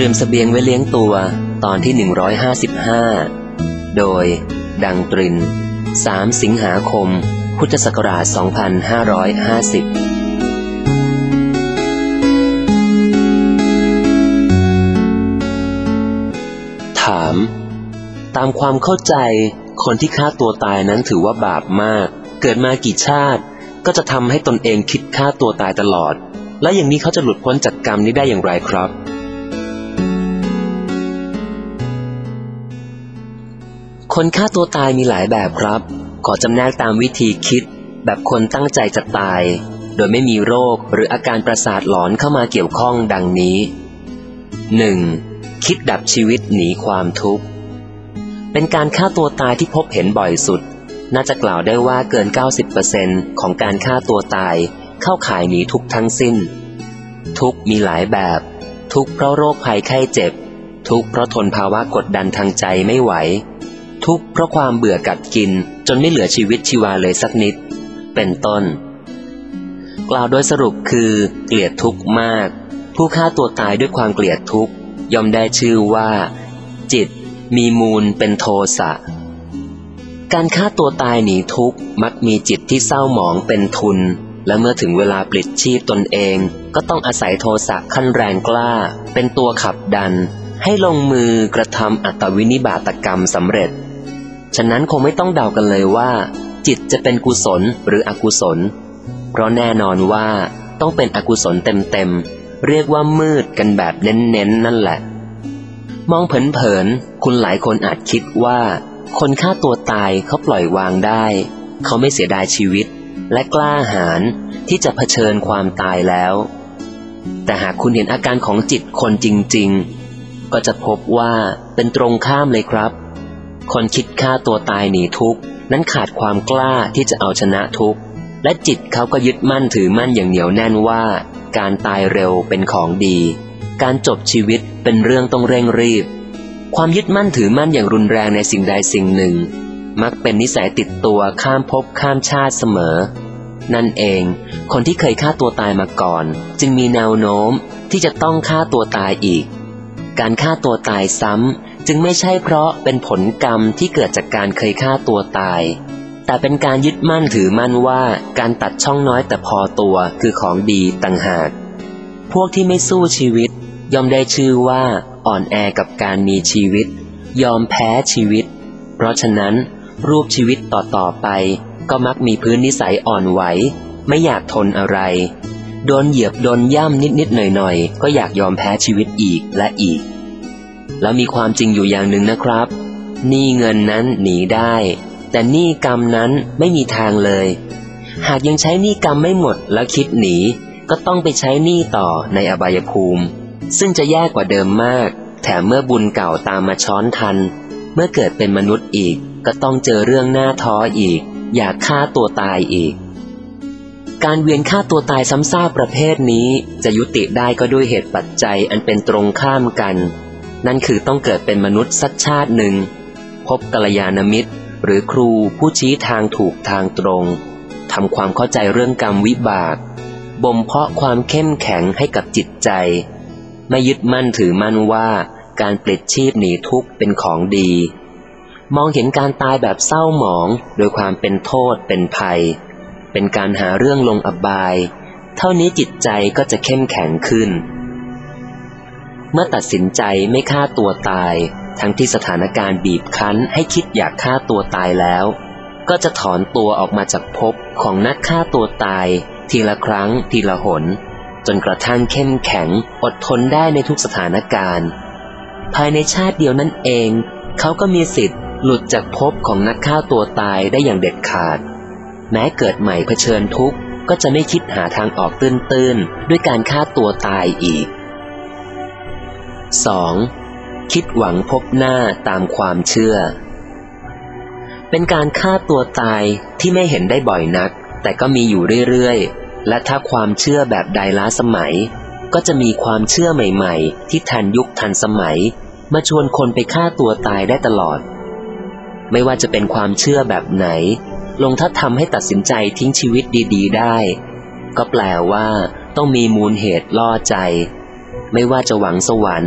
รียมเสบียงไว้เลี้ยงตัวตอนที่155โดยดังตริน3 สิงหาคมพุทธศักราช2550ถามตามความเข้าใจคนที่ฆ่าตัวตายนั้นถือว่าบาปมากเกิดมากี่ชาติก็จะทำให้ตนเองคิดฆ่าตัวตายตลอดและอย่างนี้เขาจะหลุดพ้นจากกรรมนี้ได้อย่างไรครับคนฆ่าตัวตายมีหลายแบบครับขอจำแนกตามวิธีคิดแบบคนตั้งใจจะตายโดยไม่มีโรคหรืออาการประสาทหลอนเข้ามาเกี่ยวข้องดังนี้ 1. คิดดับชีวิตหนีความทุกข์เป็นการฆ่าตัวตายที่พบเห็นบ่อยสุดน่าจะกล่าวได้ว่าเกิน 90% ของการฆ่าตัวตายเข้าข่ายหนีทุกข์ทั้งสิ้นทุกข์มีหลายแบบทุกข์เพราะโรคภัยไข้เจ็บทุกข์เพราะทนภาวะกดดันทางใจไม่ไหวทุกข์เพราะความเบื่อกัดกินจนไม่เหลือชีวิตชีวาเลยสักนิดเป็นต้นกล่าวโดยสรุปคือเกลียดทุกข์มากผู้ฆ่าตัวตายด้วยความเกลียดทุกข์ย่อมได้ชื่อว่าจิตมีมูลเป็นโทสะการฆ่าตัวตายหนีทุกข์มักมีจิตที่เศร้าหมองเป็นทุนและเมื่อถึงเวลาปลิดชีพตนเองก็ต้องอาศัยโทสะขั้นแรงกล้าเป็นตัวขับดันให้ลงมือกระทำอัตวินิบาตกรรมสำเร็จฉะนั้นคงไม่ต้องเดากันเลยว่าจิตจะเป็นกุศลหรืออกุศลเพราะแน่นอนว่าต้องเป็นอกุศลเต็มๆเรียกว่ามืดกันแบบเน้นๆนั่นแหละมองเผินๆคุณหลายคนอาจคิดว่าคนฆ่าตัวตายเขาปล่อยวางได้เขาไม่เสียดายชีวิตและกล้าหาญที่จะเผชิญความตายแล้วแต่หากคุณเห็นอาการของจิตคนจริงๆก็จะพบว่าเป็นตรงข้ามเลยครับคนคิดฆ่าตัวตายหนีทุกข์นั้นขาดความกล้าที่จะเอาชนะทุกข์และจิตเขาก็ยึดมั่นถือมั่นอย่างเหนียวแน่นว่าการตายเร็วเป็นของดีการจบชีวิตเป็นเรื่องต้องเร่งรีบความยึดมั่นถือมั่นอย่างรุนแรงในสิ่งใดสิ่งหนึ่งมักเป็นนิสัยติดตัวข้ามภพข้ามชาติเสมอนั่นเองคนที่เคยฆ่าตัวตายมาก่อนจึงมีแนวโน้มที่จะต้องฆ่าตัวตายอีกการฆ่าตัวตายซ้ำจึงไม่ใช่เพราะเป็นผลกรรมที่เกิดจากการเคยฆ่าตัวตายแต่เป็นการยึดมั่นถือมั่นว่าการตัดช่องน้อยแต่พอตัวคือของดีต่างหากพวกที่ไม่สู้ชีวิตย่อมได้ชื่อว่าอ่อนแอกับการมีชีวิตยอมแพ้ชีวิตเพราะฉะนั้นรูปชีวิตต่อไปก็มักมีพื้นนิสัยอ่อนไหวไม่อยากทนอะไรโดนเหยียบโดนย่ำนิดๆหน่อยๆก็อยากยอมแพ้ชีวิตอีกและอีกแล้วมีความจริงอยู่อย่างหนึ่งนะครับหนี้เงินนั้นหนีได้แต่หนี้กรรมนั้นไม่มีทางเลยหากยังใช้หนี้กรรมไม่หมดแล้วคิดหนีก็ต้องไปใช้หนี้ต่อในอบายภูมิซึ่งจะแย่กว่าเดิมมากแถมเมื่อบุญเก่าตามมาช้อนทันเมื่อเกิดเป็นมนุษย์อีกก็ต้องเจอเรื่องน่าท้ออีกอยากฆ่าตัวตายอีกการเวียนฆ่าตัวตายซ้ำซากประเภทนี้จะยุติได้ก็ด้วยเหตุปัจจัยอันเป็นตรงข้ามกันนั่นคือต้องเกิดเป็นมนุษย์สักชาติหนึ่งพบกัลยาณมิตรหรือครูผู้ชี้ทางถูกทางตรงทำความเข้าใจเรื่องกรรมวิบากบ่มเพาะความเข้มแข็งให้กับจิตใจไม่ยึดมั่นถือมั่นว่าการปลิดชีพหนีทุกข์เป็นของดีมองเห็นการตายแบบเศร้าหมองโดยความเป็นโทษเป็นภัยเป็นการหาเรื่องลงอบายเท่านี้จิตใจก็จะเข้มแข็งขึ้นเมื่อตัดสินใจไม่ฆ่าตัวตายทั้งที่สถานการณ์บีบคั้นให้คิดอยากฆ่าตัวตายแล้วก็จะถอนตัวออกมาจากภพของนักฆ่าตัวตายทีละครั้งทีละหนจนกระทั่งเข้มแข็งอดทนได้ในทุกสถานการณ์ภายในชาติเดียวนั่นเองเขาก็มีสิทธิ์หลุดจากภพของนักฆ่าตัวตายได้อย่างเด็ดขาดแม้เกิดใหม่เผชิญทุกข์ก็จะไม่คิดหาทางออกตื้นๆด้วยการฆ่าตัวตายอีก 2. คิดหวังพบหน้าตามความเชื่อเป็นการฆ่าตัวตายที่ไม่เห็นได้บ่อยนักแต่ก็มีอยู่เรื่อยๆและถ้าความเชื่อแบบใดล้าสมัยก็จะมีความเชื่อใหม่ๆที่ทันยุคทันสมัยมาชวนคนไปฆ่าตัวตายได้ตลอดไม่ว่าจะเป็นความเชื่อแบบไหนลงถ้าทำให้ตัดสินใจทิ้งชีวิตดีๆได้ก็แปลว่าต้องมีมูลเหตุล่อใจไม่ว่าจะหวังสวรรค์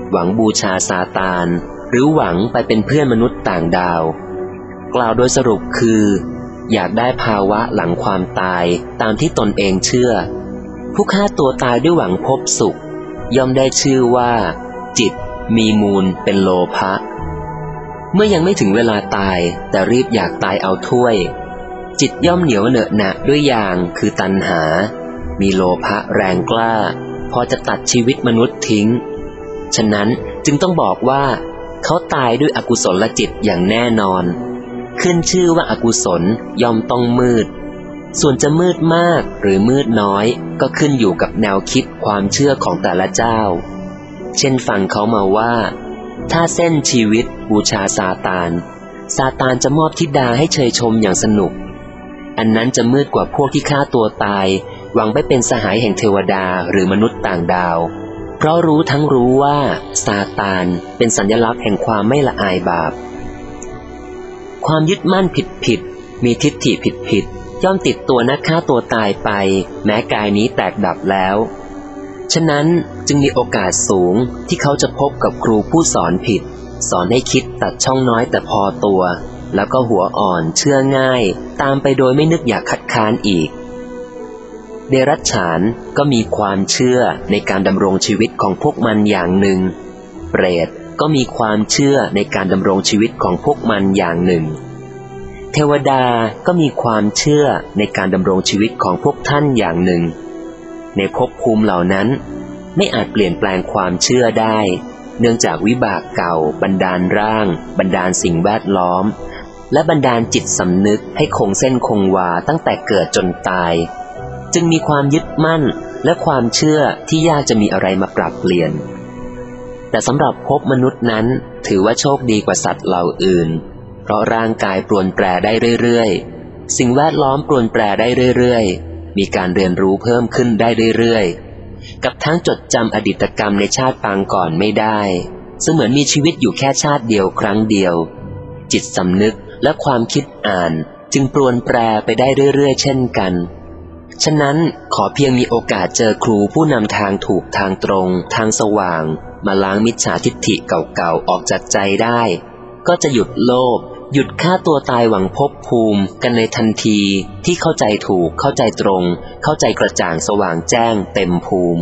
หวังบูชาซาตานหรือหวังไปเป็นเพื่อนมนุษย์ต่างดาวกล่าวโดยสรุปคืออยากได้ภาวะหลังความตายตามที่ตนเองเชื่อผู้ฆ่าตัวตายด้วยหวังพบสุขย่อมได้ชื่อว่าจิตมีมูลเป็นโลภะเมื่อยังไม่ถึงเวลาตายแต่รีบอยากตายเอาถ้วยจิตย่อมเหนียวเหนอะหนะด้วยยางคือตัณหามีโลภะแรงกล้าพอจะตัดชีวิตมนุษย์ทิ้งฉะนั้นจึงต้องบอกว่าเขาตายด้วยอกุศลจิตอย่างแน่นอนขึ้นชื่อว่าอกุศลย่อมต้องมืดส่วนจะมืดมากหรือมืดน้อยก็ขึ้นอยู่กับแนวคิดความเชื่อของแต่ละเจ้าเช่นฟังเขามาว่าถ้าเส้นชีวิตบูชาซาตานจะมอบธิดาให้เชยชมอย่างสนุกอันนั้นจะมืดกว่าพวกที่ฆ่าตัวตายหวังไปเป็นสหายแห่งเทวดาหรือมนุษย์ต่างดาวเพราะรู้ทั้งรู้ว่าซาตานเป็นสัญลักษณ์แห่งความไม่ละอายบาปความยึดมั่นผิดมีทิฏฐิผิดย่อมติดตัวนักฆ่าตัวตายไปแม้กายนี้แตกดับแล้วฉะนั้นจึงมีโอกาสสูงที่เขาจะพบกับครูผู้สอนผิดสอนให้คิดตัดช่องน้อยแต่พอตัวแล้วก็หัวอ่อนเชื่อง่ายตามไปโดยไม่นึกอยากคัดค้านอีกเดรัจฉานก็มีความเชื่อในการดำรงชีวิตของพวกมันอย่างหนึ่งเปรตก็มีความเชื่อในการดำรงชีวิตของพวกมันอย่างหนึ่งเทวดาก็มีความเชื่อในการดำรงชีวิตของพวกท่านอย่างหนึ่งในภพภูมิเหล่านั้นไม่อาจเปลี่ยนแปลงความเชื่อได้เนื่องจากวิบากเก่าบันดาลร่างบันดาลสิ่งแวดล้อมและบันดาลจิตสำนึกให้คงเส้นคงวาตั้งแต่เกิดจนตายจึงมีความยึดมั่นและความเชื่อที่ยากจะมีอะไรมาปรับเปลี่ยนแต่สำหรับภพมนุษย์นั้นถือว่าโชคดีกว่าสัตว์เหล่าอื่นเพราะร่างกายปรวนแปรได้เรื่อยๆสิ่งแวดล้อมปรวนแปรได้เรื่อยๆมีการเรียนรู้เพิ่มขึ้นได้เรื่อยๆกับทั้งจดจำอดีตกรรมในชาติปางก่อนไม่ได้เสมือนมีชีวิตอยู่แค่ชาติเดียวครั้งเดียวจิตสำนึกและความคิดอ่านจึงปรวนแปรไปได้เรื่อยๆเช่นกันฉะนั้นขอเพียงมีโอกาสเจอครูผู้นำทางถูกทางตรงทางสว่างมาล้างมิจฉาทิฏฐิเก่าๆออกจากใจได้ก็จะหยุดโลภหยุดฆ่าตัวตายหวังภพภูมิกันในทันทีที่เข้าใจถูกเข้าใจตรงเข้าใจกระจ่างสว่างแจ้งเต็มภูมิ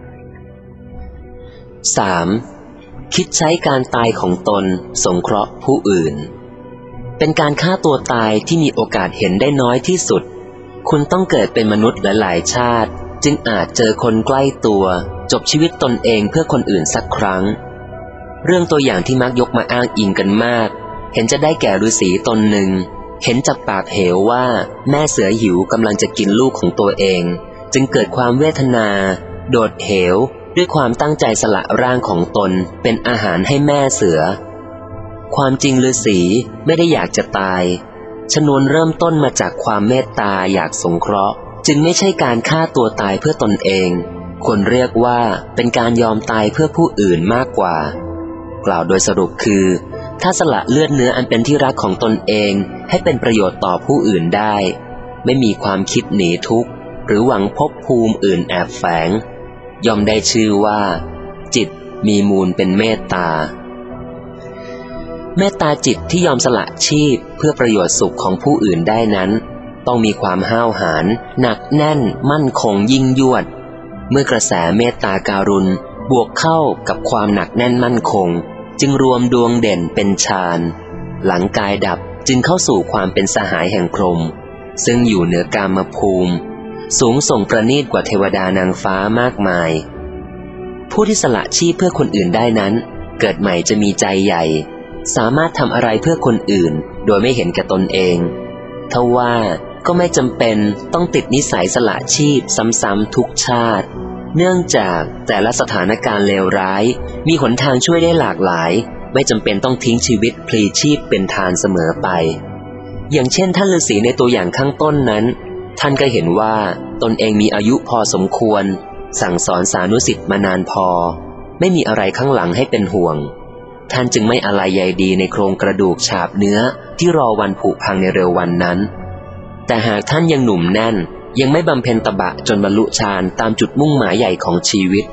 3. คิดใช้การตายของตนสงเคราะห์ผู้อื่นเป็นการฆ่าตัวตายที่มีโอกาสเห็นได้น้อยที่สุดคุณต้องเกิดเป็นมนุษย์หลายๆชาติจึงอาจเจอคนใกล้ตัวจบชีวิตตนเองเพื่อคนอื่นสักครั้งเรื่องตัวอย่างที่มักยกมาอ้างอิงกันมากเห็นจะได้แก่ฤาษีตนหนึ่งเห็นจากปากเหวว่าแม่เสือหิวกำลังจะกินลูกของตัวเองจึงเกิดความเวทนาโดดเหวด้วยความตั้งใจสละร่างของตนเป็นอาหารให้แม่เสือความจริงฤาษีไม่ได้อยากจะตายชนวนเริ่มต้นมาจากความเมตตาอยากสงเคราะห์จึงไม่ใช่การฆ่าตัวตายเพื่อตนเองควรเรียกว่าเป็นการยอมตายเพื่อผู้อื่นมากกว่ากล่าวโดยสรุปคือถ้าสละเลือดเนื้ออันเป็นที่รักของตนเองให้เป็นประโยชน์ต่อผู้อื่นได้ไม่มีความคิดหนีทุกข์หรือหวังภพภูมิอื่นแอบแฝงย่อมได้ชื่อว่าจิตมีมูลเป็นเมตตาเมตตาจิตที่ยอมสละชีพเพื่อประโยชน์สุขของผู้อื่นได้นั้นต้องมีความห้าวหาญหนักแน่นมั่นคงยิ่งยวดเมื่อกระแสเมตตาการุณบวกเข้ากับความหนักแน่นมั่นคงจึงรวมดวงเด่นเป็นฌานหลังกายดับจึงเข้าสู่ความเป็นสหายแห่งพรหมซึ่งอยู่เหนือกามภูมิสูงส่งประณีตกว่าเทวดานางฟ้ามากมายผู้ที่สละชีพเพื่อคนอื่นได้นั้นเกิดใหม่จะมีใจใหญ่สามารถทำอะไรเพื่อคนอื่นโดยไม่เห็นแก่ตนเองทว่าก็ไม่จำเป็นต้องติดนิสัยสละชีพซ้ำๆทุกชาติเนื่องจากแต่ละสถานการณ์เลวร้ายมีหนทางช่วยได้หลากหลายไม่จำเป็นต้องทิ้งชีวิตพลีชีพเป็นทานเสมอไปอย่างเช่นท่านฤาษีในตัวอย่างข้างต้นนั้นท่านก็เห็นว่าตนเองมีอายุพอสมควรสั่งสอนสานุศิษย์มานานพอไม่มีอะไรข้างหลังให้เป็นห่วงท่านจึงไม่อะไรใยดีในโครงกระดูกฉาบเนื้อที่รอวันผุพังในเร็ววันนั้นแต่หากท่านยังหนุ่มแน่นยังไม่บำเพ็ญตบะจนบรรลุฌานตามจุดมุ่งหมายใหญ่ของชีวิต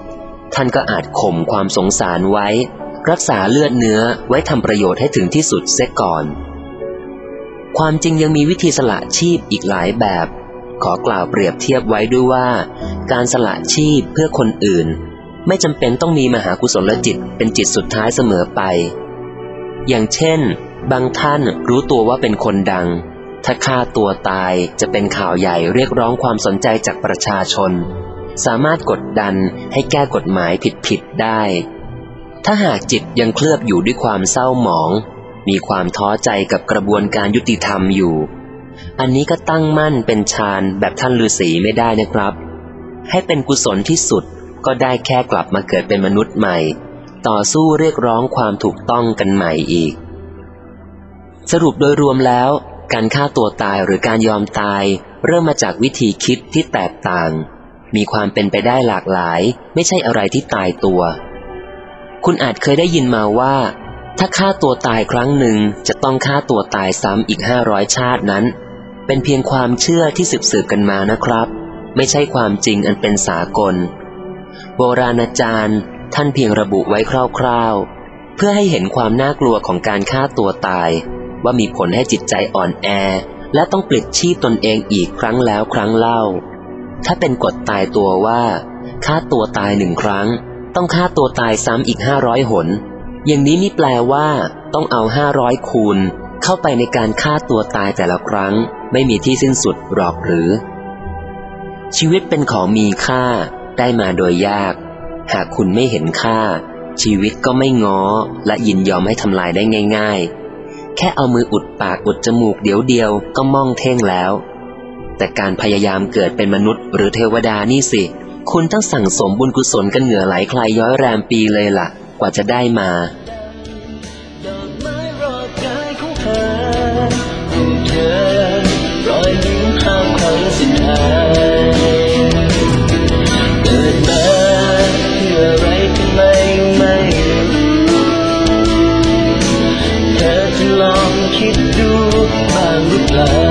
ท่านก็อาจข่มความสงสารไว้รักษาเลือดเนื้อไว้ทำประโยชน์ให้ถึงที่สุดเสียก่อนความจริงยังมีวิธีสละชีพอีกหลายแบบขอกล่าวเปรียบเทียบไว้ด้วยว่าการสละชีพเพื่อคนอื่นไม่จำเป็นต้องมีมหากุศลจิตเป็นจิตสุดท้ายเสมอไปอย่างเช่นบางท่านรู้ตัวว่าเป็นคนดังถ้าฆ่าตัวตายจะเป็นข่าวใหญ่เรียกร้องความสนใจจากประชาชนสามารถกดดันให้แก้กฎหมายผิดๆได้ถ้าหากจิตยังเคลือบอยู่ด้วยความเศร้าหมองมีความท้อใจกับกระบวนการยุติธรรมอยู่อันนี้ก็ตั้งมั่นเป็นฌานแบบท่านฤาษีไม่ได้นะครับให้เป็นกุศลที่สุดก็ได้แค่กลับมาเกิดเป็นมนุษย์ใหม่ต่อสู้เรียกร้องความถูกต้องกันใหม่อีกสรุปโดยรวมแล้วการฆ่าตัวตายหรือการยอมตายเริ่มมาจากวิธีคิดที่แตกต่างมีความเป็นไปได้หลากหลายไม่ใช่อะไรที่ตายตัวคุณอาจเคยได้ยินมาว่าถ้าฆ่าตัวตายครั้งหนึ่งจะต้องฆ่าตัวตายซ้ำอีก500 ชาตินั้นเป็นเพียงความเชื่อที่สืบกันมานะครับไม่ใช่ความจริงอันเป็นสากลโบราณอาจารย์ท่านเพียงระบุไว้คร่าวๆเพื่อให้เห็นความน่ากลัวของการฆ่าตัวตายว่ามีผลให้จิตใจอ่อนแอและต้องปลิดชีพตนเองอีกครั้งแล้วครั้งเล่าถ้าเป็นกฎตายตัวว่าฆ่าตัวตาย1 ครั้งต้องฆ่าตัวตายซ้ำอีก500 หนอย่างนี้นี่แปลว่าต้องเอา500 คูณเข้าไปในการฆ่าตัวตายแต่ละครั้งไม่มีที่สิ้นสุดหรอกหรือชีวิตเป็นของมีค่าได้มาโดยยากหากคุณไม่เห็นค่าชีวิตก็ไม่ง้อและยินยอมให้ทำลายได้ง่ายๆแค่เอามืออุดปากอุดจมูกเดียวก็ม่องเท่งแล้วแต่การพยายามเกิดเป็นมนุษย์หรือเทวดานี่สิคุณต้องสั่งสมบุญกุศลกันเหงื่อไหลคลายย้อยแรมปีเลยล่ะกว่าจะได้มาดอกไม้รอบกายของเธอของเธอรอยยิ้มห้ามความสุดท้ายเกิดมาเพื่ออะไรทำไมไม่รู้เธอจะลองคิดดูบ้างหรือเปล่า